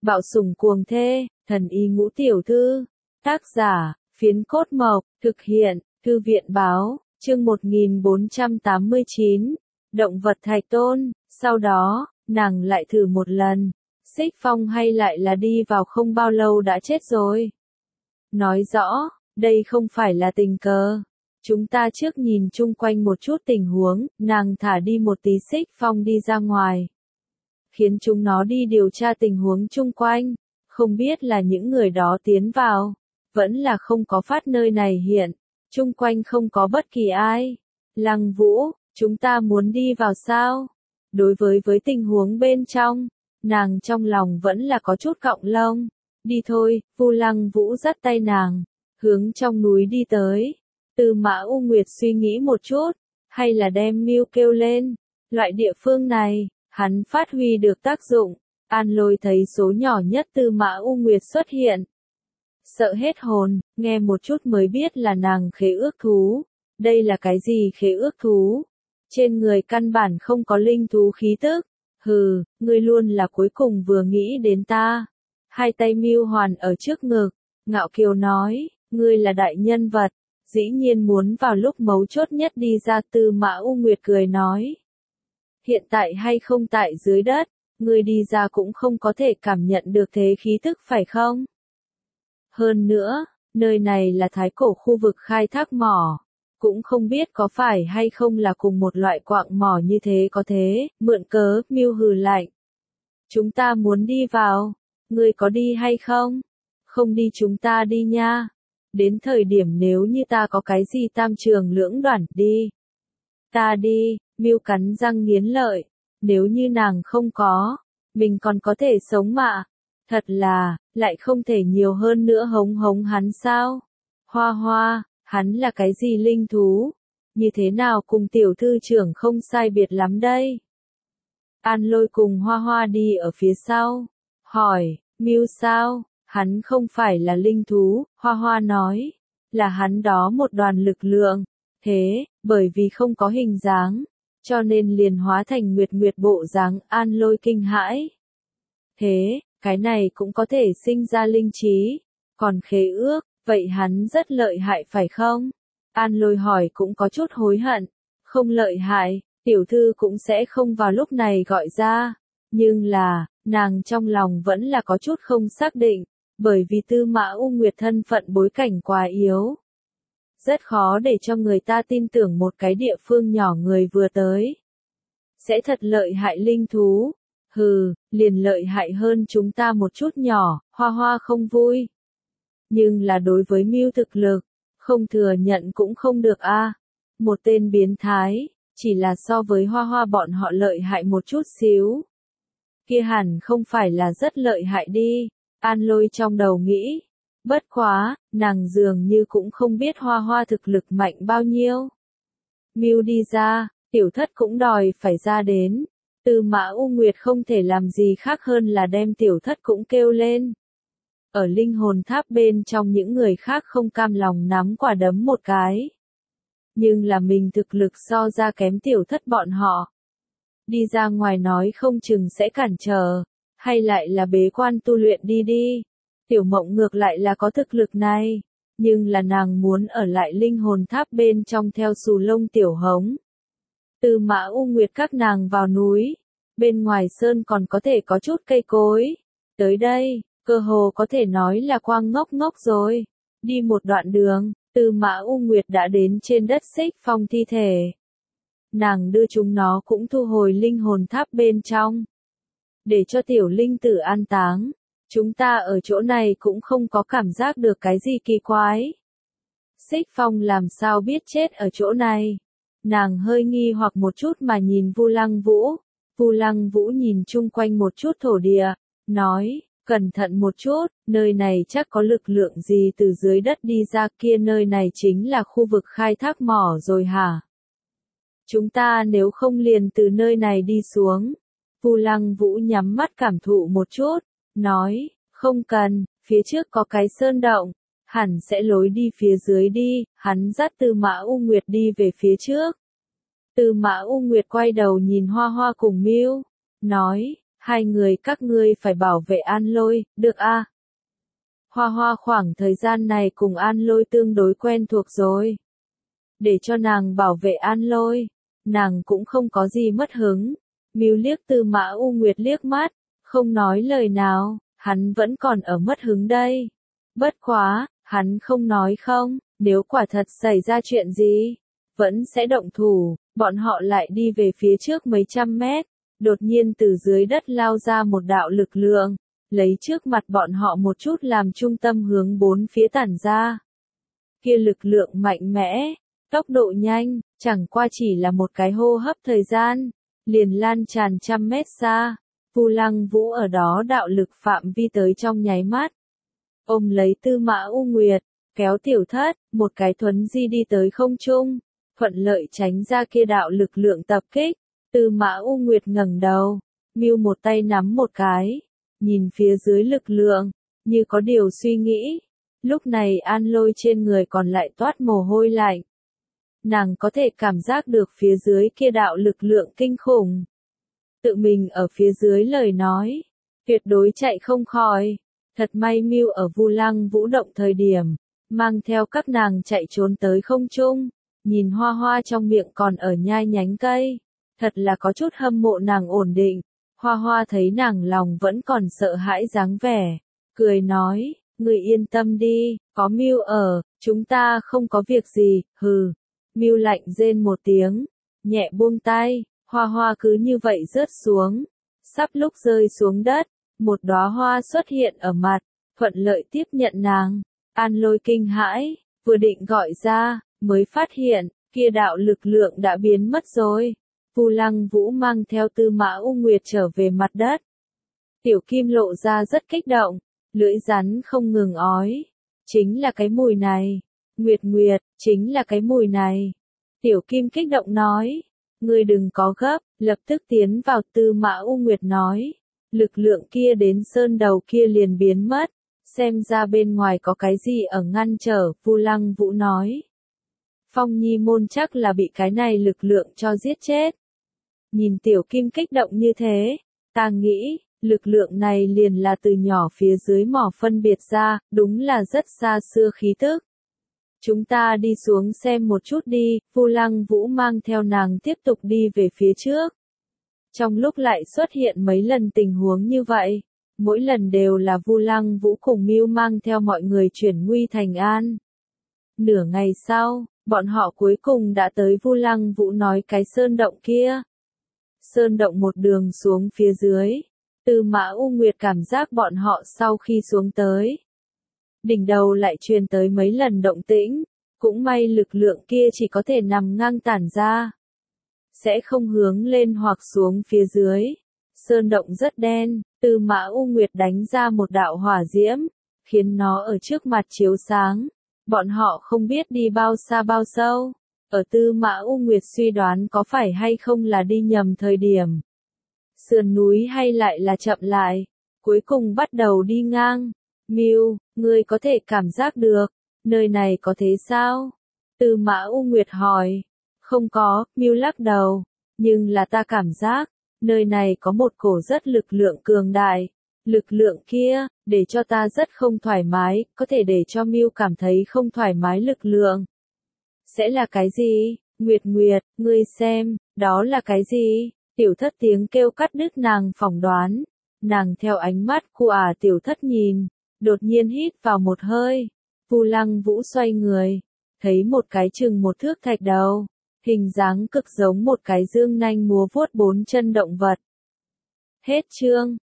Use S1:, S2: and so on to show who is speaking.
S1: Bạo sủng cuồng thê, thần y ngũ tiểu thư. Tác giả, Phiến Cốt Mộc, thực hiện, Thư viện báo, chương 1489, Động vật Thạch Tôn. Sau đó, nàng lại thử một lần. Xích Phong hay lại là đi vào không bao lâu đã chết rồi. Nói rõ, đây không phải là tình cờ. Chúng ta trước nhìn chung quanh một chút tình huống, nàng thả đi một tí Xích Phong đi ra ngoài. Khiến chúng nó đi điều tra tình huống chung quanh. Không biết là những người đó tiến vào. Vẫn là không có phát nơi này hiện. Chung quanh không có bất kỳ ai. Lăng Vũ, chúng ta muốn đi vào sao? Đối với tình huống bên trong, nàng trong lòng vẫn là có chút cọng lông. Đi thôi, Vu Lăng Vũ dắt tay nàng, hướng trong núi đi tới. Tư Mã U Nguyệt suy nghĩ một chút, hay là đem Mưu kêu lên. Loại địa phương này, hắn phát huy được tác dụng. An Lôi thấy số nhỏ nhất Tư Mã U Nguyệt xuất hiện. Sợ hết hồn, nghe một chút mới biết là nàng khế ước thú. Đây là cái gì khế ước thú? Trên người căn bản không có linh thú khí tức. Hừ, ngươi luôn là cuối cùng vừa nghĩ đến ta. Hai tay Mưu hoàn ở trước ngực, ngạo kiều nói, ngươi là đại nhân vật, dĩ nhiên muốn vào lúc mấu chốt nhất đi ra. Tư Mã U Nguyệt cười nói. Hiện tại hay không tại dưới đất, ngươi đi ra cũng không có thể cảm nhận được thế khí tức phải không? Hơn nữa, nơi này là thái cổ khu vực khai thác mỏ. Cũng không biết có phải hay không là cùng một loại quạng mỏ như thế có thế, mượn cớ. Mưu hừ lạnh. Chúng ta muốn đi vào, ngươi có đi hay không? Không đi chúng ta đi nha. Đến thời điểm nếu như ta có cái gì tam trường lưỡng đoản đi. Ta đi, Mưu cắn răng nghiến lợi. Nếu như nàng không có, mình còn có thể sống mà. Thật là, lại không thể nhiều hơn nữa hống hống hắn sao? Hoa Hoa, hắn là cái gì linh thú? Như thế nào cùng tiểu thư trưởng không sai biệt lắm đây? An Lôi cùng Hoa Hoa đi ở phía sau. Hỏi, Mưu sao? Hắn không phải là linh thú. Hoa Hoa nói, là hắn đó một đoàn lực lượng. Thế, bởi vì không có hình dáng, cho nên liền hóa thành nguyệt nguyệt bộ dáng. An Lôi kinh hãi. Thế, cái này cũng có thể sinh ra linh trí. Còn khế ước, vậy hắn rất lợi hại phải không? An Lôi hỏi cũng có chút hối hận. Không lợi hại, tiểu thư cũng sẽ không vào lúc này gọi ra. Nhưng là, nàng trong lòng vẫn là có chút không xác định. Bởi vì Tư Mã U Nguyệt thân phận bối cảnh quá yếu. Rất khó để cho người ta tin tưởng một cái địa phương nhỏ người vừa tới sẽ thật lợi hại linh thú. Hừ, liền lợi hại hơn chúng ta một chút nhỏ. Hoa Hoa không vui. Nhưng là đối với Mưu thực lực, không thừa nhận cũng không được a. Một tên biến thái, chỉ là so với Hoa Hoa bọn họ lợi hại một chút xíu. Kia hẳn không phải là rất lợi hại đi. An Lôi trong đầu nghĩ. Bất quá, nàng dường như cũng không biết Hoa Hoa thực lực mạnh bao nhiêu. Mưu đi ra, tiểu thất cũng đòi phải ra đến. Tư Mã U Nguyệt không thể làm gì khác hơn là đem tiểu thất cũng kêu lên. Ở linh hồn tháp bên trong những người khác không cam lòng nắm quả đấm một cái. Nhưng là mình thực lực so ra kém tiểu thất bọn họ. Đi ra ngoài nói không chừng sẽ cản trở, hay lại là bế quan tu luyện đi đi. Tiểu Mộng ngược lại là có thực lực này, nhưng là nàng muốn ở lại linh hồn tháp bên trong theo Xù Lông Tiểu Hống. Tư Mã U Nguyệt các nàng vào núi, bên ngoài sơn còn có thể có chút cây cối. Tới đây, cơ hồ có thể nói là quang ngốc ngốc rồi. Đi một đoạn đường, Tư Mã U Nguyệt đã đến trên đất Xích Phong thi thể. Nàng đưa chúng nó cũng thu hồi linh hồn tháp bên trong. Để cho tiểu linh tử an táng. Chúng ta ở chỗ này cũng không có cảm giác được cái gì kỳ quái. Xích Phong làm sao biết chết ở chỗ này? Nàng hơi nghi hoặc một chút mà nhìn Vu Lăng Vũ. Vu Lăng Vũ nhìn chung quanh một chút thổ địa, nói, cẩn thận một chút, nơi này chắc có lực lượng gì từ dưới đất đi ra. Kia nơi này chính là khu vực khai thác mỏ rồi hả? Chúng ta nếu không liền từ nơi này đi xuống. Vu Lăng Vũ nhắm mắt cảm thụ một chút, nói, không cần, phía trước có cái sơn động, hẳn sẽ lối đi phía dưới đi. Hắn dắt Tư Mã U Nguyệt đi về phía trước. Tư Mã U Nguyệt quay đầu nhìn Hoa Hoa cùng Mưu, nói, Hai người các ngươi phải bảo vệ An Lôi, được à? Hoa Hoa khoảng thời gian này cùng An Lôi tương đối quen thuộc rồi. Để cho nàng bảo vệ An Lôi, nàng cũng không có gì mất hứng. Mưu liếc Tư Mã U Nguyệt liếc mắt, không nói lời nào, hắn vẫn còn ở mất hứng đây. Bất quá, hắn không nói không, nếu quả thật xảy ra chuyện gì, vẫn sẽ động thủ. Bọn họ lại đi về phía trước mấy trăm mét, đột nhiên từ dưới đất lao ra một đạo lực lượng, lấy trước mặt bọn họ một chút làm trung tâm hướng bốn phía tản ra. Kia lực lượng mạnh mẽ, tốc độ nhanh, chẳng qua chỉ là một cái hô hấp thời gian, liền lan tràn trăm mét xa. Vu Lăng Vũ ở đó đạo lực phạm vi tới trong nháy mắt. Ôm lấy Tư Mã U Nguyệt, kéo Tiểu Thất, một cái thuấn di đi tới không trung, thuận lợi tránh ra kia đạo lực lượng tập kích. Tư Mã U Nguyệt ngẩng đầu, Mưu một tay nắm một cái, nhìn phía dưới lực lượng, như có điều suy nghĩ. Lúc này An Lôi trên người còn lại toát mồ hôi lạnh. Nàng có thể cảm giác được phía dưới kia đạo lực lượng kinh khủng. Tự mình ở phía dưới lời nói, tuyệt đối chạy không khỏi. Thật may Mưu ở Vu Lăng Vũ động thời điểm, mang theo các nàng chạy trốn tới không trung, nhìn Hoa Hoa trong miệng còn ở nhai nhánh cây, thật là có chút hâm mộ nàng ổn định. Hoa Hoa thấy nàng lòng vẫn còn sợ hãi dáng vẻ, cười nói, người yên tâm đi, có Mưu ở, chúng ta không có việc gì, hừ. Mưu lạnh rên một tiếng, nhẹ buông tay, Hoa Hoa cứ như vậy rớt xuống. Sắp lúc rơi xuống đất, một đóa hoa xuất hiện ở mặt, thuận lợi tiếp nhận nàng. An Lôi kinh hãi, vừa định gọi ra, mới phát hiện, kia đạo lực lượng đã biến mất rồi. Vu Lăng Vũ mang theo Tư Mã U Nguyệt trở về mặt đất. Tiểu Kim lộ ra rất kích động, lưỡi rắn không ngừng ói. Chính là cái mùi này. Nguyệt Nguyệt, chính là cái mùi này. Tiểu Kim kích động nói. Ngươi đừng có gấp, lập tức tiến vào. Tư Mã U Nguyệt nói. Lực lượng kia đến sơn đầu kia liền biến mất. Xem ra bên ngoài có cái gì ở ngăn trở. Vu Lăng Vũ nói. Phong Nhi môn chắc là bị cái này lực lượng cho giết chết. Nhìn Tiểu Kim kích động như thế, ta nghĩ, lực lượng này liền là từ nhỏ phía dưới mỏ phân biệt ra, đúng là rất xa xưa khí tức. Chúng ta đi xuống xem một chút đi. Vu Lăng Vũ mang theo nàng tiếp tục đi về phía trước. Trong lúc lại xuất hiện mấy lần tình huống như vậy, mỗi lần đều là Vu Lăng Vũ cùng Mưu mang theo mọi người chuyển nguy thành an. Nửa ngày sau, bọn họ cuối cùng đã tới Vu Lăng Vũ nói cái sơn động kia. Sơn động một đường xuống phía dưới, Tư Mã U Nguyệt cảm giác bọn họ sau khi xuống tới, đỉnh đầu lại truyền tới mấy lần động tĩnh, cũng may lực lượng kia chỉ có thể nằm ngang tản ra, sẽ không hướng lên hoặc xuống phía dưới. Sơn động rất đen, Tư Mã U Nguyệt đánh ra một đạo hỏa diễm, khiến nó ở trước mặt chiếu sáng. Bọn họ không biết đi bao xa bao sâu. Ở Tư Mã U Nguyệt suy đoán có phải hay không là đi nhầm thời điểm. Sườn núi hay lại là chậm lại. Cuối cùng bắt đầu đi ngang. Mưu, ngươi có thể cảm giác được. Nơi này có thế sao? Tư Mã U Nguyệt hỏi. Không có, Mưu lắc đầu. Nhưng là ta cảm giác, nơi này có một cổ rất lực lượng cường đại. Lực lượng kia, để cho ta rất không thoải mái, có thể để cho Mưu cảm thấy không thoải mái lực lượng. Sẽ là cái gì? Nguyệt Nguyệt, ngươi xem, đó là cái gì? Tiểu Thất tiếng kêu cắt đứt nàng phỏng đoán. Nàng theo ánh mắt của Tiểu Thất nhìn, đột nhiên hít vào một hơi. Vu Lăng Vũ xoay người, thấy một cái chừng một thước thạch đầu, hình dáng cực giống một cái dương nanh múa vuốt bốn chân động vật. Hết chương.